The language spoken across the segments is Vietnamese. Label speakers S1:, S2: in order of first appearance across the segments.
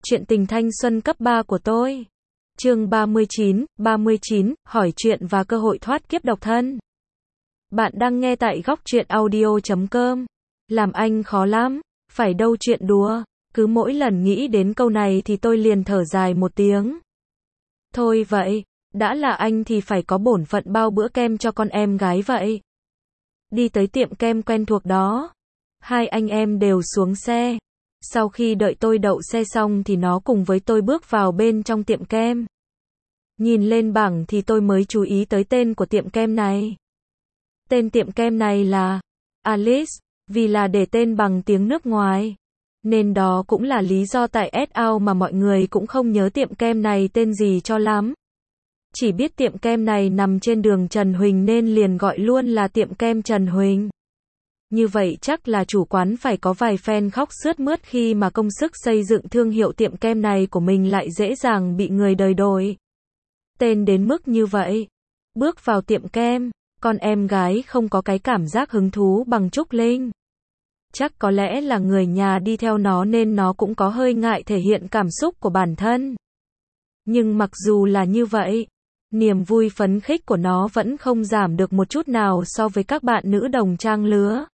S1: Chuyện tình thanh xuân cấp 3 của tôi. Chương 39, hỏi chuyện và cơ hội thoát kiếp độc thân. Bạn đang nghe tại góc truyện audio.com. Làm anh khó lắm, phải đâu chuyện đùa. Cứ mỗi lần nghĩ đến câu này thì tôi liền thở dài một tiếng. Thôi vậy, đã là anh thì phải có bổn phận bao bữa kem cho con em gái vậy. Đi tới tiệm kem quen thuộc đó. Hai anh em đều xuống xe. Sau khi đợi tôi đậu xe xong thì nó cùng với tôi bước vào bên trong tiệm kem. Nhìn lên bảng thì tôi mới chú ý tới tên của tiệm kem này. Tên tiệm kem này là Alice, vì là để tên bằng tiếng nước ngoài. Nên đó cũng là lý do tại S.A. mà mọi người cũng không nhớ tiệm kem này tên gì cho lắm. Chỉ biết tiệm kem này nằm trên đường Trần Huỳnh nên liền gọi luôn là tiệm kem Trần Huỳnh. Như vậy chắc là chủ quán phải có vài fan khóc sướt mướt khi mà công sức xây dựng thương hiệu tiệm kem này của mình lại dễ dàng bị người đời đổi tên đến mức như vậy. Bước vào tiệm kem, con em gái không có cái cảm giác hứng thú bằng Trúc Linh. Chắc có lẽ là người nhà đi theo nó nên nó cũng có hơi ngại thể hiện cảm xúc của bản thân. Nhưng mặc dù là như vậy, niềm vui phấn khích của nó vẫn không giảm được một chút nào so với các bạn nữ đồng trang lứa.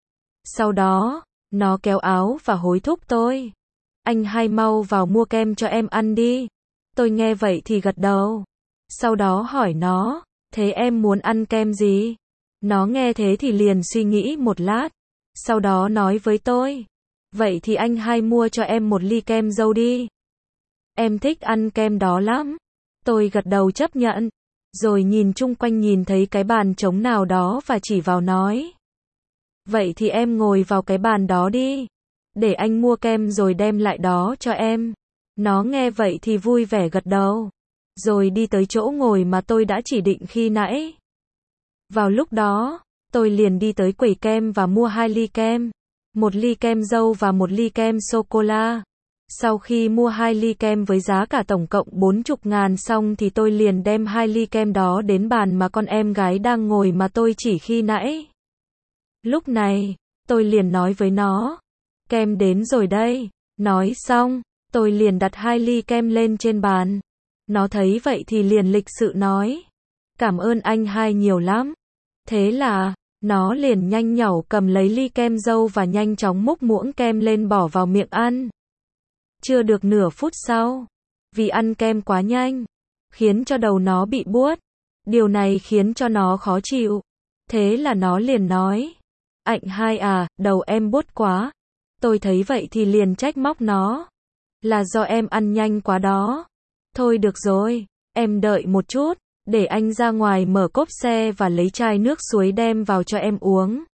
S1: Sau đó, nó kéo áo và hối thúc tôi. Anh hai mau vào mua kem cho em ăn đi. Tôi nghe vậy thì gật đầu. Sau đó hỏi nó, thế em muốn ăn kem gì? Nó nghe thế thì liền suy nghĩ một lát. Sau đó nói với tôi, vậy thì anh hai mua cho em một ly kem dâu đi. Em thích ăn kem đó lắm. Tôi gật đầu chấp nhận. Rồi nhìn chung quanh nhìn thấy cái bàn trống nào đó và chỉ vào nói. Vậy thì em ngồi vào cái bàn đó đi. Để anh mua kem rồi đem lại đó cho em. Nó nghe vậy thì vui vẻ gật đầu. Rồi đi tới chỗ ngồi mà tôi đã chỉ định khi nãy. Vào lúc đó, tôi liền đi tới quầy kem và mua 2 ly kem. Một ly kem dâu và một ly kem sô-cô-la. Sau khi mua 2 ly kem với giá cả tổng cộng 40.000 xong thì tôi liền đem 2 ly kem đó đến bàn mà con em gái đang ngồi mà tôi chỉ khi nãy. Lúc này, tôi liền nói với nó, kem đến rồi đây. Nói xong, tôi liền đặt 2 ly kem lên trên bàn. Nó thấy vậy thì liền lịch sự nói, cảm ơn anh hai nhiều lắm. Thế là, nó liền nhanh nhảu cầm lấy ly kem dâu và nhanh chóng múc muỗng kem lên bỏ vào miệng ăn. Chưa được nửa phút sau, vì ăn kem quá nhanh, khiến cho đầu nó bị buốt. Điều này khiến cho nó khó chịu. Thế là nó liền nói, anh hai à, đầu em buốt quá. Tôi thấy vậy thì liền trách móc nó. Là do em ăn nhanh quá đó. Thôi được rồi, em đợi một chút, để anh ra ngoài mở cốp xe và lấy chai nước suối đem vào cho em uống.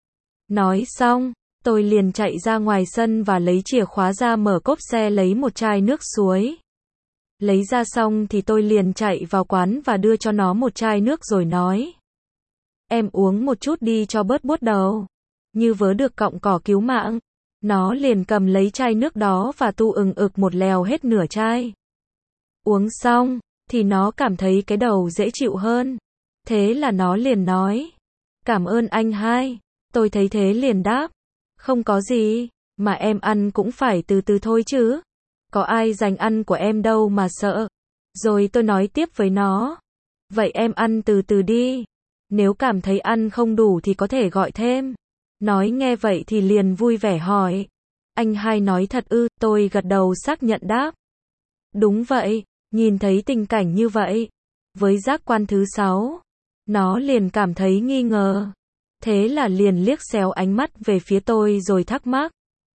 S1: Nói xong, tôi liền chạy ra ngoài sân và lấy chìa khóa ra mở cốp xe lấy một chai nước suối. Lấy ra xong thì tôi liền chạy vào quán và đưa cho nó một chai nước rồi nói. Em uống một chút đi cho bớt buốt đầu. Như vớ được cọng cỏ cứu mạng. Nó liền cầm lấy chai nước đó và tu ực một lèo hết nửa chai. Uống xong, thì nó cảm thấy cái đầu dễ chịu hơn. Thế là nó liền nói. Cảm ơn anh hai. Tôi thấy thế liền đáp. Không có gì, mà em ăn cũng phải từ từ thôi chứ. Có ai giành ăn của em đâu mà sợ. Rồi tôi nói tiếp với nó. Vậy em ăn từ từ đi. Nếu cảm thấy ăn không đủ thì có thể gọi thêm. Nói nghe vậy thì liền vui vẻ hỏi. Anh hai nói thật ư? Tôi gật đầu xác nhận đáp. Đúng vậy, nhìn thấy tình cảnh như vậy. Với giác quan thứ 6, nó liền cảm thấy nghi ngờ. Thế là liền liếc xéo ánh mắt về phía tôi rồi thắc mắc.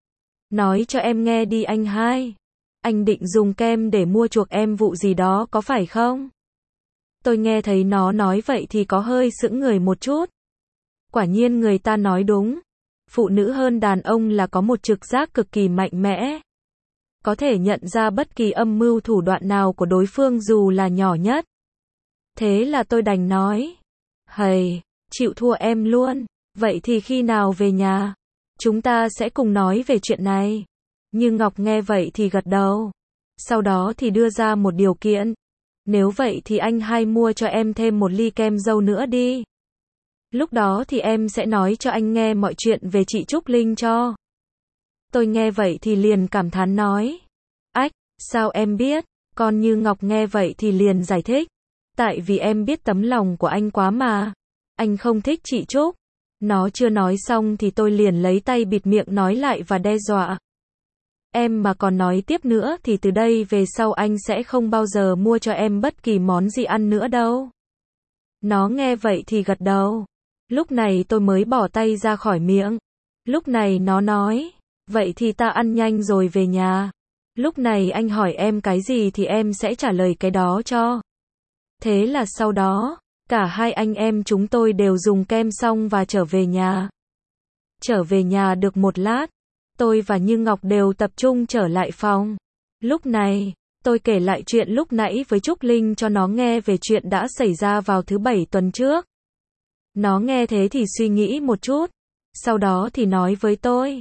S1: Nói cho em nghe đi anh hai. Anh định dùng kem để mua chuộc em vụ gì đó có phải không? Tôi nghe thấy nó nói vậy thì có hơi sững người một chút. Quả nhiên người ta nói đúng. Phụ nữ hơn đàn ông là có một trực giác cực kỳ mạnh mẽ. Có thể nhận ra bất kỳ âm mưu thủ đoạn nào của đối phương dù là nhỏ nhất. Thế là tôi đành nói. Hầy, chịu thua em luôn. Vậy thì khi nào về nhà, chúng ta sẽ cùng nói về chuyện này. Như Ngọc nghe vậy thì gật đầu. Sau đó thì đưa ra một điều kiện. Nếu vậy thì anh hai mua cho em thêm một ly kem dâu nữa đi. Lúc đó thì em sẽ nói cho anh nghe mọi chuyện về chị Trúc Linh cho. Tôi nghe vậy thì liền cảm thán nói. Ách, Sao em biết? Con Như Ngọc nghe vậy thì liền giải thích. Tại vì em biết tấm lòng của anh quá mà. Anh không thích chị Trúc. Nó chưa nói xong thì tôi liền lấy tay bịt miệng nói lại và đe dọa. Em mà còn nói tiếp nữa thì từ đây về sau anh sẽ không bao giờ mua cho em bất kỳ món gì ăn nữa đâu. Nó nghe vậy thì gật đầu. Lúc này tôi mới bỏ tay ra khỏi miệng. Lúc này nó nói, vậy thì ta ăn nhanh rồi về nhà. Lúc này anh hỏi em cái gì thì em sẽ trả lời cái đó cho. Thế là sau đó, cả hai anh em chúng tôi đều dùng kem xong và trở về nhà. Trở về nhà được một lát, tôi và Như Ngọc đều tập trung trở lại phòng. Lúc này, tôi kể lại chuyện lúc nãy với Trúc Linh cho nó nghe về chuyện đã xảy ra vào thứ Bảy tuần trước. Nó nghe thế thì suy nghĩ một chút. Sau đó thì nói với tôi.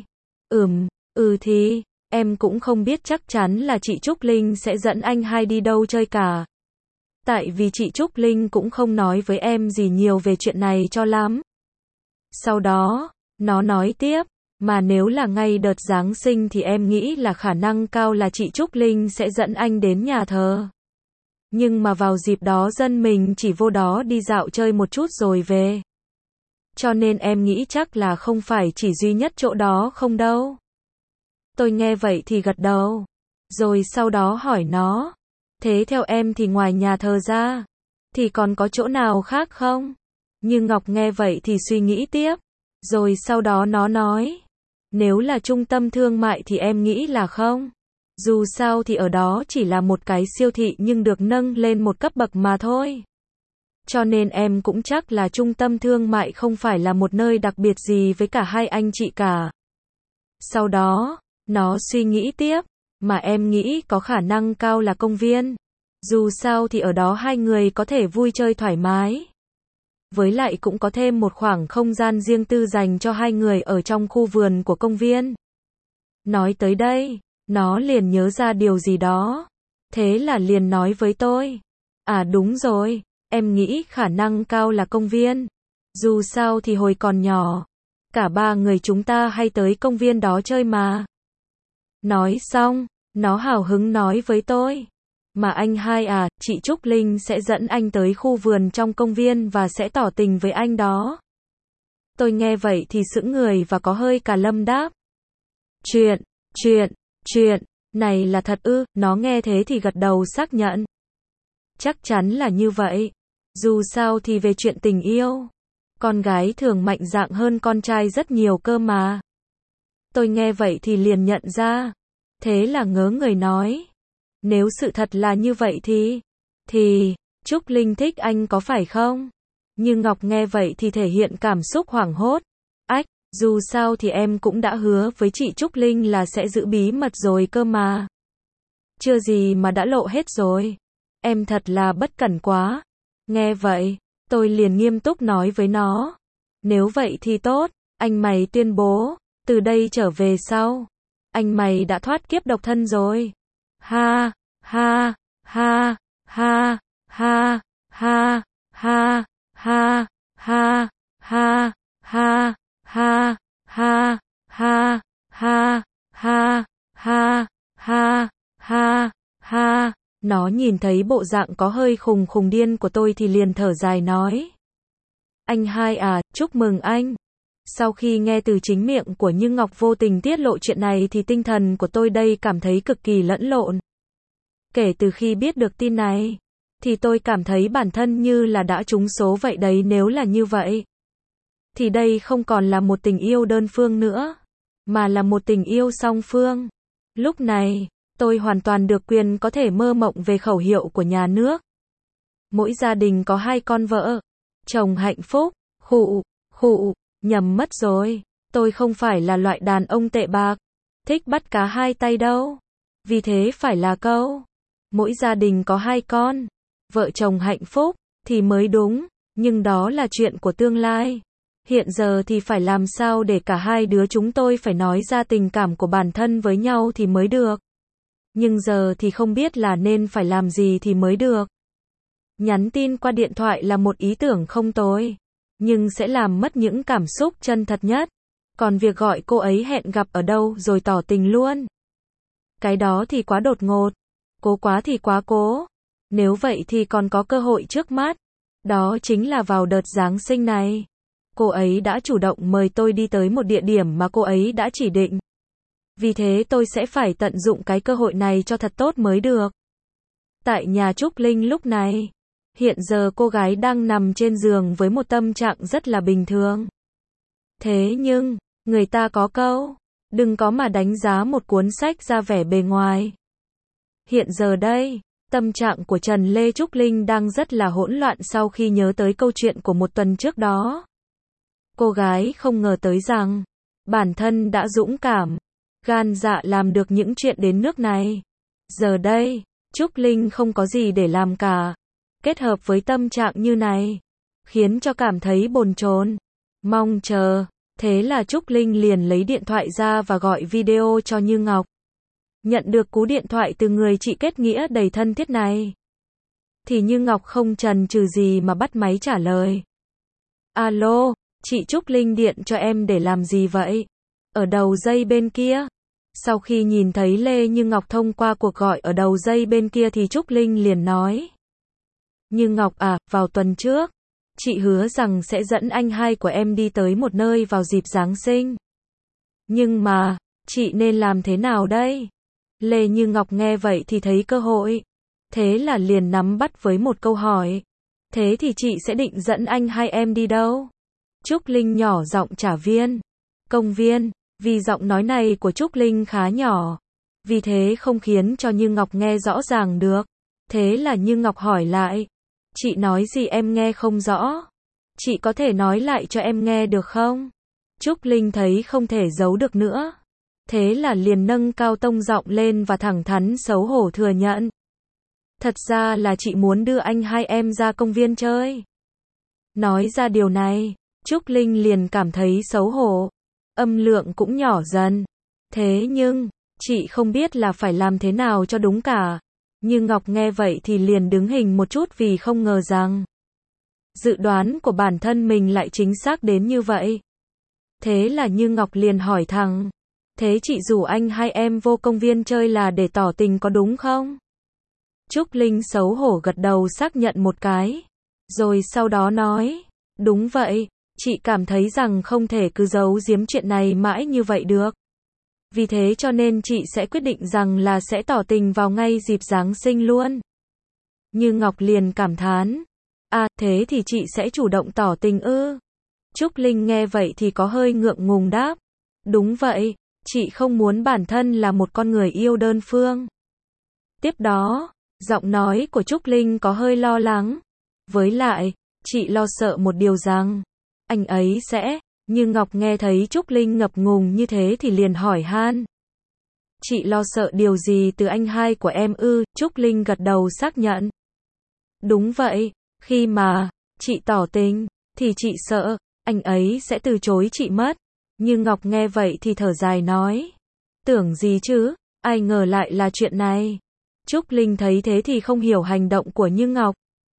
S1: Thì, em cũng không biết chắc chắn là chị Trúc Linh sẽ dẫn anh hai đi đâu chơi cả. Tại vì chị Trúc Linh cũng không nói với em gì nhiều về chuyện này cho lắm. Sau đó, nó nói tiếp, mà nếu là ngay đợt Giáng sinh thì em nghĩ là khả năng cao là chị Trúc Linh sẽ dẫn anh đến nhà thờ. Nhưng mà vào dịp đó dân mình chỉ vô đó đi dạo chơi một chút rồi về. Cho nên em nghĩ chắc là không phải chỉ duy nhất chỗ đó không đâu. Tôi nghe vậy thì gật đầu. Rồi sau đó hỏi nó. Thế theo em thì ngoài nhà thờ ra, thì còn có chỗ nào khác không? Nhưng Ngọc nghe vậy thì suy nghĩ tiếp. Rồi sau đó nó nói. Nếu là trung tâm thương mại thì em nghĩ là không. Dù sao thì ở đó chỉ là một cái siêu thị nhưng được nâng lên một cấp bậc mà thôi. Cho nên em cũng chắc là trung tâm thương mại không phải là một nơi đặc biệt gì với cả hai anh chị cả. Sau đó, nó suy nghĩ tiếp, mà em nghĩ có khả năng cao là công viên. Dù sao thì ở đó hai người có thể vui chơi thoải mái. Với lại cũng có thêm một khoảng không gian riêng tư dành cho hai người ở trong khu vườn của công viên. Nói tới đây, nó liền nhớ ra điều gì đó. Thế là liền nói với tôi. À đúng rồi, em nghĩ khả năng cao là công viên. Dù sao thì hồi còn nhỏ, cả ba người chúng ta hay tới công viên đó chơi mà. Nói xong, nó hào hứng nói với tôi. Mà anh hai à, chị Trúc Linh sẽ dẫn anh tới khu vườn trong công viên và sẽ tỏ tình với anh đó. Tôi nghe vậy thì sững người và có hơi cà lâm đáp. Chuyện này là thật ư? Nó nghe thế thì gật đầu xác nhận. Chắc chắn là như vậy. Dù sao thì về chuyện tình yêu, con gái thường mạnh dạn hơn con trai rất nhiều cơ mà. Tôi nghe vậy thì liền nhận ra. Thế là ngớ người nói. Nếu sự thật là như vậy thì, Trúc Linh thích anh có phải không? Nhưng Ngọc nghe vậy thì thể hiện cảm xúc hoảng hốt. Ách, dù sao thì em cũng đã hứa với chị Trúc Linh là sẽ giữ bí mật rồi cơ mà. Chưa gì mà đã lộ hết rồi. Em thật là bất cẩn quá. Nghe vậy, tôi liền nghiêm túc nói với nó. Nếu vậy thì tốt, anh mày tuyên bố, từ đây trở về sau, anh mày đã thoát kiếp độc thân rồi. Ha, ha, ha, ha, ha, ha, ha, ha, ha, ha, ha, ha, ha, ha, ha, ha, ha, ha, ha, ha. Nó nhìn thấy bộ dạng có hơi khùng khùng điên của tôi thì liền thở dài nói. Anh hai à, chúc mừng anh. Sau khi nghe từ chính miệng của Như Ngọc vô tình tiết lộ chuyện này thì tinh thần của tôi đây cảm thấy cực kỳ lẫn lộn. Kể từ khi biết được tin này, thì tôi cảm thấy bản thân như là đã trúng số vậy đấy. Nếu là như vậy, thì đây không còn là một tình yêu đơn phương nữa, mà là một tình yêu song phương. Lúc này, tôi hoàn toàn được quyền có thể mơ mộng về khẩu hiệu của nhà nước. Mỗi gia đình có 2 con vợ, chồng hạnh phúc. Nhầm mất rồi. Tôi không phải là loại đàn ông tệ bạc, thích bắt cá hai tay đâu. Vì thế phải là câu mỗi gia đình có 2 con, vợ chồng hạnh phúc thì mới đúng. Nhưng đó là chuyện của tương lai. Hiện giờ thì phải làm sao để cả hai đứa chúng tôi phải nói ra tình cảm của bản thân với nhau thì mới được. Nhưng giờ thì không biết là nên phải làm gì thì mới được. Nhắn tin qua điện thoại là một ý tưởng không tồi, nhưng sẽ làm mất những cảm xúc chân thật nhất. Còn việc gọi cô ấy hẹn gặp ở đâu rồi tỏ tình luôn, cái đó thì quá đột ngột. Cố quá thì quá cố. Nếu vậy thì còn có cơ hội trước mắt. Đó chính là vào đợt Giáng sinh này. Cô ấy đã chủ động mời tôi đi tới một địa điểm mà cô ấy đã chỉ định. Vì thế tôi sẽ phải tận dụng cái cơ hội này cho thật tốt mới được. Tại nhà Trúc Linh lúc này, hiện giờ cô gái đang nằm trên giường với một tâm trạng rất là bình thường. Thế nhưng, người ta có câu, đừng có mà đánh giá một cuốn sách ra vẻ bề ngoài. Hiện giờ đây, tâm trạng của Trần Lê Trúc Linh đang rất là hỗn loạn sau khi nhớ tới câu chuyện của một tuần trước đó. Cô gái không ngờ tới rằng, bản thân đã dũng cảm, gan dạ làm được những chuyện đến nước này. Giờ đây, Trúc Linh không có gì để làm cả. Kết hợp với tâm trạng như này, khiến cho cảm thấy bồn chồn, mong chờ. Thế là Trúc Linh liền lấy điện thoại ra và gọi video cho Như Ngọc. Nhận được cú điện thoại từ người chị kết nghĩa đầy thân thiết này, thì Như Ngọc không chần chừ gì mà bắt máy trả lời. Alo, chị Trúc Linh điện cho em để làm gì vậy? Ở đầu dây bên kia. Sau khi nhìn thấy Lê Như Ngọc thông qua cuộc gọi ở đầu dây bên kia thì Trúc Linh liền nói. Như Ngọc à, vào tuần trước, chị hứa rằng sẽ dẫn anh hai của em đi tới một nơi vào dịp Giáng sinh. Nhưng mà, chị nên làm thế nào đây? Lê Như Ngọc nghe vậy thì thấy cơ hội. Thế là liền nắm bắt với một câu hỏi. Thế thì chị sẽ định dẫn anh hai em đi đâu? Trúc Linh nhỏ giọng trả viên. Công viên. Vì giọng nói này của Trúc Linh khá nhỏ, vì thế không khiến cho Như Ngọc nghe rõ ràng được. Thế là Như Ngọc hỏi lại. Chị nói gì em nghe không rõ? Chị có thể nói lại cho em nghe được không? Trúc Linh thấy không thể giấu được nữa. Thế là liền nâng cao tông giọng lên và thẳng thắn xấu hổ thừa nhận. Thật ra là chị muốn đưa anh hai em ra công viên chơi. Nói ra điều này, Trúc Linh liền cảm thấy xấu hổ. Âm lượng cũng nhỏ dần. Thế nhưng, chị không biết là phải làm thế nào cho đúng cả. Như Ngọc nghe vậy thì liền đứng hình một chút vì không ngờ rằng dự đoán của bản thân mình lại chính xác đến như vậy. Thế là Như Ngọc liền hỏi thẳng. Thế chị rủ anh hai em vô công viên chơi là để tỏ tình có đúng không? Trúc Linh xấu hổ gật đầu xác nhận một cái. Rồi sau đó nói. Đúng vậy. Chị cảm thấy rằng không thể cứ giấu giếm chuyện này mãi như vậy được. Vì thế cho nên chị sẽ quyết định rằng là sẽ tỏ tình vào ngay dịp Giáng sinh luôn. Như Ngọc liền cảm thán. À, thế thì chị sẽ chủ động tỏ tình ư? Trúc Linh nghe vậy thì có hơi ngượng ngùng đáp. Đúng vậy, chị không muốn bản thân là một con người yêu đơn phương. Tiếp đó, giọng nói của Trúc Linh có hơi lo lắng. Với lại, chị lo sợ một điều rằng anh ấy sẽ. Như Ngọc nghe thấy Trúc Linh ngập ngùng như thế thì liền hỏi han. Chị lo sợ điều gì từ anh hai của em ư? Trúc Linh gật đầu xác nhận. Đúng vậy, khi mà chị tỏ tình, thì chị sợ anh ấy sẽ từ chối chị mất. Như Ngọc nghe vậy thì thở dài nói. Tưởng gì chứ, ai ngờ lại là chuyện này. Trúc Linh thấy thế thì không hiểu hành động của Như Ngọc.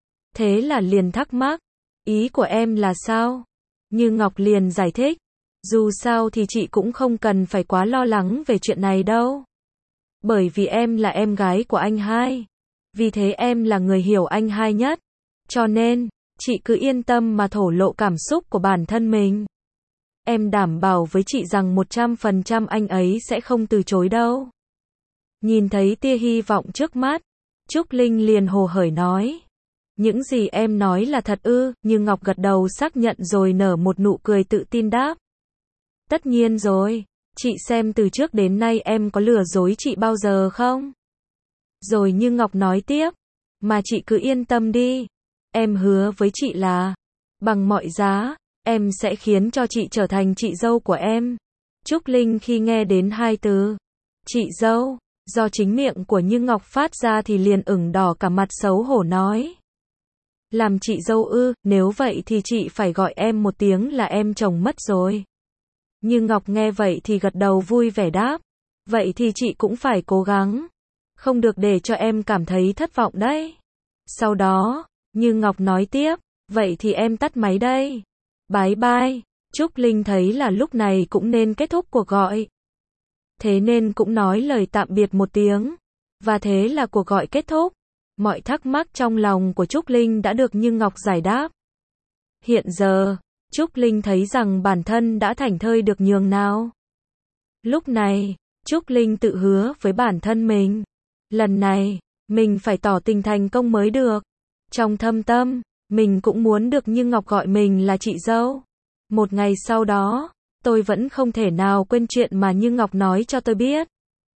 S1: Thế là liền thắc mắc. Ý của em là sao? Như Ngọc liền giải thích. Dù sao thì chị cũng không cần phải quá lo lắng về chuyện này đâu. Bởi vì em là em gái của anh hai. Vì thế em là người hiểu anh hai nhất. Cho nên, chị cứ yên tâm mà thổ lộ cảm xúc của bản thân mình. Em đảm bảo với chị rằng 100% anh ấy sẽ không từ chối đâu. Nhìn thấy tia hy vọng trước mắt, Trúc Linh liền hồ hởi nói. Những gì em nói là thật ư? Như Ngọc gật đầu xác nhận rồi nở một nụ cười tự tin đáp. Tất nhiên rồi, chị xem từ trước đến nay em có lừa dối chị bao giờ không? Rồi Như Ngọc nói tiếp. Mà chị cứ yên tâm đi. Em hứa với chị là, bằng mọi giá, em sẽ khiến cho chị trở thành chị dâu của em. Trúc Linh khi nghe đến hai từ chị dâu, do chính miệng của Như Ngọc phát ra thì liền ửng đỏ cả mặt xấu hổ nói. Làm chị dâu ư? Nếu vậy thì chị phải gọi em một tiếng là em chồng mất rồi. Như Ngọc nghe vậy thì gật đầu vui vẻ đáp. Vậy thì chị cũng phải cố gắng. Không được để cho em cảm thấy thất vọng đấy. Sau đó, Như Ngọc nói tiếp. Vậy thì em tắt máy đây. Bye bye. Trúc Linh thấy là lúc này cũng nên kết thúc cuộc gọi. Thế nên cũng nói lời tạm biệt một tiếng. Và thế là cuộc gọi kết thúc. Mọi thắc mắc trong lòng của Trúc Linh đã được Như Ngọc giải đáp. Hiện giờ, Trúc Linh thấy rằng bản thân đã thảnh thơi được nhường nào. Lúc này, Trúc Linh tự hứa với bản thân mình. Lần này, mình phải tỏ tình thành công mới được. Trong thâm tâm, mình cũng muốn được Như Ngọc gọi mình là chị dâu. Một ngày sau đó, tôi vẫn không thể nào quên chuyện mà Như Ngọc nói cho tôi biết.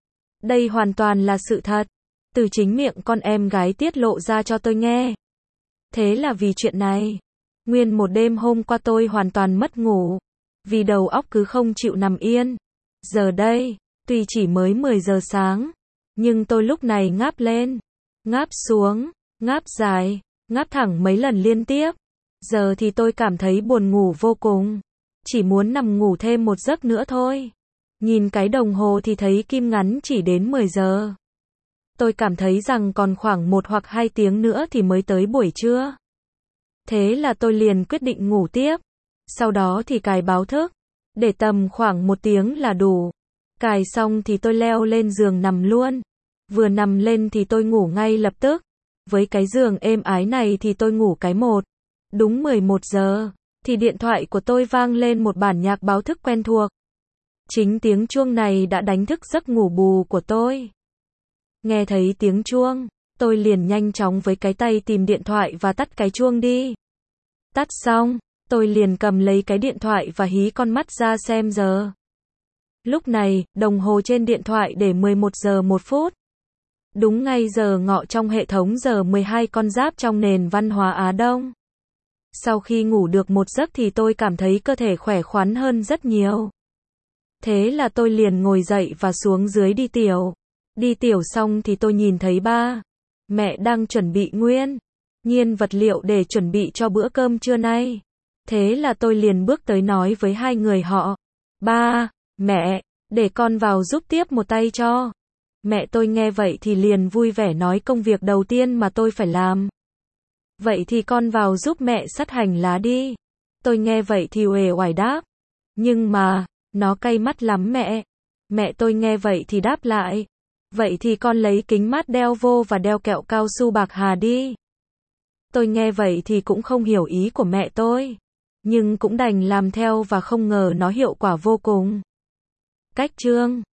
S1: Đây hoàn toàn là sự thật. Từ chính miệng con em gái tiết lộ ra cho tôi nghe. Thế là vì chuyện này, nguyên một đêm hôm qua tôi hoàn toàn mất ngủ. Vì đầu óc cứ không chịu nằm yên. Giờ đây, tuy chỉ mới 10 giờ sáng, nhưng tôi lúc này ngáp lên, ngáp xuống, ngáp dài, ngáp thẳng mấy lần liên tiếp. Giờ thì tôi cảm thấy buồn ngủ vô cùng. Chỉ muốn nằm ngủ thêm một giấc nữa thôi. Nhìn cái đồng hồ thì thấy kim ngắn chỉ đến 10 giờ. Tôi cảm thấy rằng còn khoảng 1 hoặc 2 tiếng nữa thì mới tới buổi trưa. Thế là tôi liền quyết định ngủ tiếp. Sau đó thì cài báo thức. Để tầm khoảng 1 tiếng là đủ. Cài xong thì tôi leo lên giường nằm luôn. Vừa nằm lên thì tôi ngủ ngay lập tức. Với cái giường êm ái này thì tôi ngủ cái một. Đúng 11 giờ, thì điện thoại của tôi vang lên một bản nhạc báo thức quen thuộc. Chính tiếng chuông này đã đánh thức giấc ngủ bù của tôi. Nghe thấy tiếng chuông, tôi liền nhanh chóng với cái tay tìm điện thoại và tắt cái chuông đi. Tắt xong, tôi liền cầm lấy cái điện thoại và hí con mắt ra xem giờ. Lúc này, đồng hồ trên điện thoại để 11 giờ 1 phút. Đúng ngay giờ ngọ trong hệ thống giờ 12 con giáp trong nền văn hóa Á Đông. Sau khi ngủ được một giấc thì tôi cảm thấy cơ thể khỏe khoắn hơn rất nhiều. Thế là tôi liền ngồi dậy và xuống dưới đi tiểu. Đi tiểu xong thì tôi nhìn thấy ba, mẹ đang chuẩn bị nguyên nhiên vật liệu để chuẩn bị cho bữa cơm trưa nay. Thế là tôi liền bước tới nói với hai người họ. Ba, mẹ, để con vào giúp tiếp một tay cho. Mẹ tôi nghe vậy thì liền vui vẻ nói công việc đầu tiên mà tôi phải làm. Vậy thì con vào giúp mẹ xắt hành lá đi. Tôi nghe vậy thì uể oải đáp. Nhưng mà, nó cay mắt lắm mẹ. Mẹ tôi nghe vậy thì đáp lại. Vậy thì con lấy kính mát đeo vô và đeo kẹo cao su bạc hà đi. Tôi nghe vậy thì cũng không hiểu ý của mẹ tôi. Nhưng cũng đành làm theo và không ngờ nó hiệu quả vô cùng. Cách chương